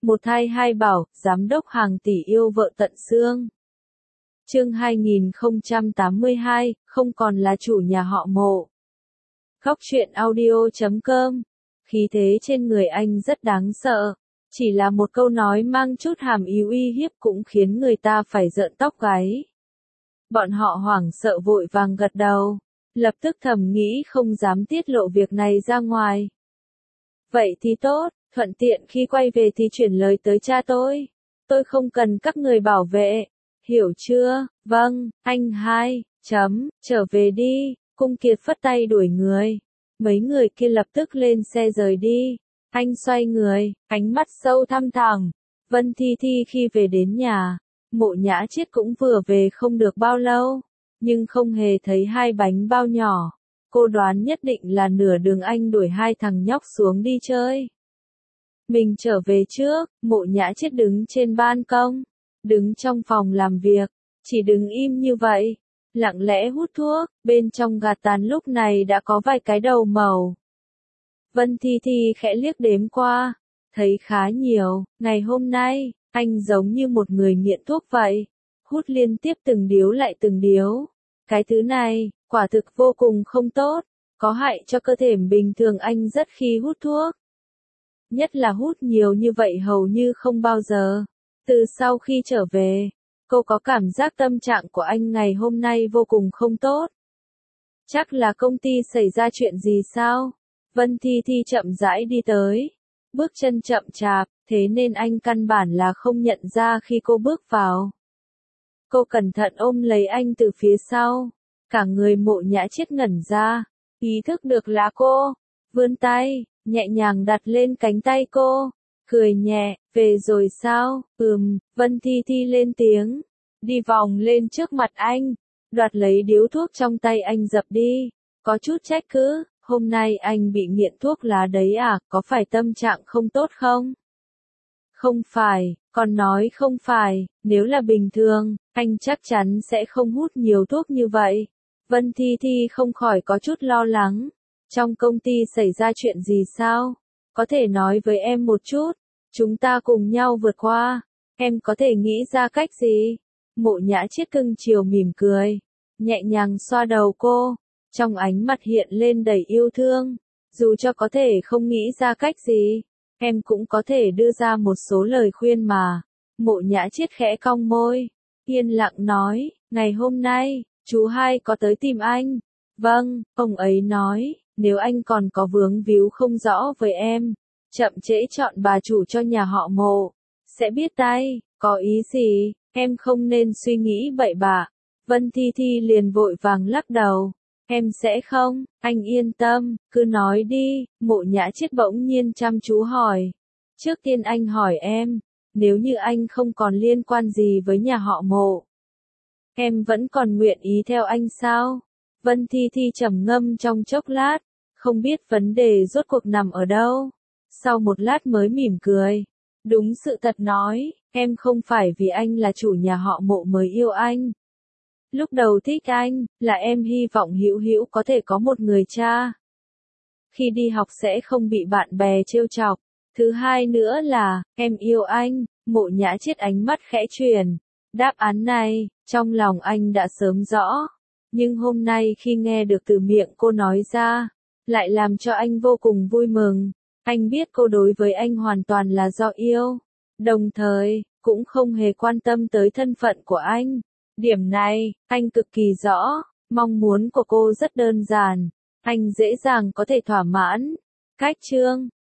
Một thai hai bảo, giám đốc hàng tỷ yêu vợ tận xương. Chương 2082, không còn là chủ nhà họ Mộ. Góc truyện audio.com. Khí thế trên người anh rất đáng sợ. Chỉ là một câu nói mang chút hàm ý uy hiếp cũng khiến người ta phải rợn tóc gáy. Bọn họ hoảng sợ vội vàng gật đầu. Lập tức thầm nghĩ không dám tiết lộ việc này ra ngoài. Vậy thì tốt, thuận tiện khi quay về thì chuyển lời tới cha tôi. Tôi không cần các người bảo vệ. Hiểu chưa? Vâng, anh hai, trở về đi. Cung Kiệt phất tay đuổi người. Mấy người kia lập tức lên xe rời đi. Anh xoay người, ánh mắt sâu thăm thẳm. Vân Thi Thi khi về đến nhà, Mộ Nhã Chiết cũng vừa về không được bao lâu, nhưng không hề thấy hai bánh bao nhỏ. Cô đoán nhất định là nửa đường anh đuổi hai thằng nhóc xuống đi chơi. Mình trở về trước, Mộ Nhã Chiết đứng trên ban công, đứng trong phòng làm việc, chỉ đứng im như vậy, lặng lẽ hút thuốc, bên trong gạt tàn lúc này đã có vài cái đầu màu. Vân Thi Thi khẽ liếc đếm qua, thấy khá nhiều, ngày hôm nay, anh giống như một người nghiện thuốc vậy, hút liên tiếp từng điếu lại từng điếu. Cái thứ này, quả thực vô cùng không tốt, có hại cho cơ thể bình thường anh rất khi hút thuốc. Nhất là hút nhiều như vậy hầu như không bao giờ. Từ sau khi trở về, cô có cảm giác tâm trạng của anh ngày hôm nay vô cùng không tốt. Chắc là công ty xảy ra chuyện gì sao? Vân Thi Thi chậm rãi đi tới, bước chân chậm chạp, thế nên anh căn bản là không nhận ra khi cô bước vào. Cô cẩn thận ôm lấy anh từ phía sau, cả người Mộ Nhã Chiết ngẩn ra, ý thức được là cô, vươn tay, nhẹ nhàng đặt lên cánh tay cô, cười nhẹ, về rồi sao? Vân Thi Thi lên tiếng, đi vòng lên trước mặt anh, đoạt lấy điếu thuốc trong tay anh dập đi, có chút trách cứ. Hôm nay anh bị nghiện thuốc lá đấy à, có phải tâm trạng không tốt không? Không phải, còn nói không phải, nếu là bình thường, anh chắc chắn sẽ không hút nhiều thuốc như vậy. Vân Thi Thi không khỏi có chút lo lắng. Trong công ty xảy ra chuyện gì sao? Có thể nói với em một chút, chúng ta cùng nhau vượt qua. Em có thể nghĩ ra cách gì? Mộ Nhã Chiết cưng chiều mỉm cười, nhẹ nhàng xoa đầu cô. Trong ánh mặt hiện lên đầy yêu thương, dù cho có thể không nghĩ ra cách gì, em cũng có thể đưa ra một số lời khuyên mà. Mộ Nhã Chiết khẽ cong môi, yên lặng nói, ngày hôm nay, chú hai có tới tìm anh. Vâng, ông ấy nói, nếu anh còn có vướng víu không rõ với em, chậm trễ chọn bà chủ cho nhà họ Mộ, sẽ biết tay, có ý gì, em không nên suy nghĩ bậy bạ. Vân Thi Thi liền vội vàng lắc đầu. Em sẽ không, anh yên tâm, cứ nói đi. Mộ Nhã Chiết bỗng nhiên chăm chú hỏi. Trước tiên anh hỏi em, nếu như anh không còn liên quan gì với nhà họ Mộ, em vẫn còn nguyện ý theo anh sao? Vân Thi Thi trầm ngâm trong chốc lát, không biết vấn đề rốt cuộc nằm ở đâu. Sau một lát mới mỉm cười. Đúng sự thật nói, em không phải vì anh là chủ nhà họ Mộ mới yêu anh. Lúc đầu thích anh, là em hy vọng Hữu Hữu có thể có một người cha. Khi đi học sẽ không bị bạn bè trêu chọc. Thứ hai nữa là, em yêu anh. Mộ Nhã Chiết ánh mắt khẽ chuyển. Đáp án này, trong lòng anh đã sớm rõ. Nhưng hôm nay khi nghe được từ miệng cô nói ra, lại làm cho anh vô cùng vui mừng. Anh biết cô đối với anh hoàn toàn là do yêu. Đồng thời, cũng không hề quan tâm tới thân phận của anh. Điểm này, anh cực kỳ rõ, mong muốn của cô rất đơn giản, anh dễ dàng có thể thỏa mãn. Cách chương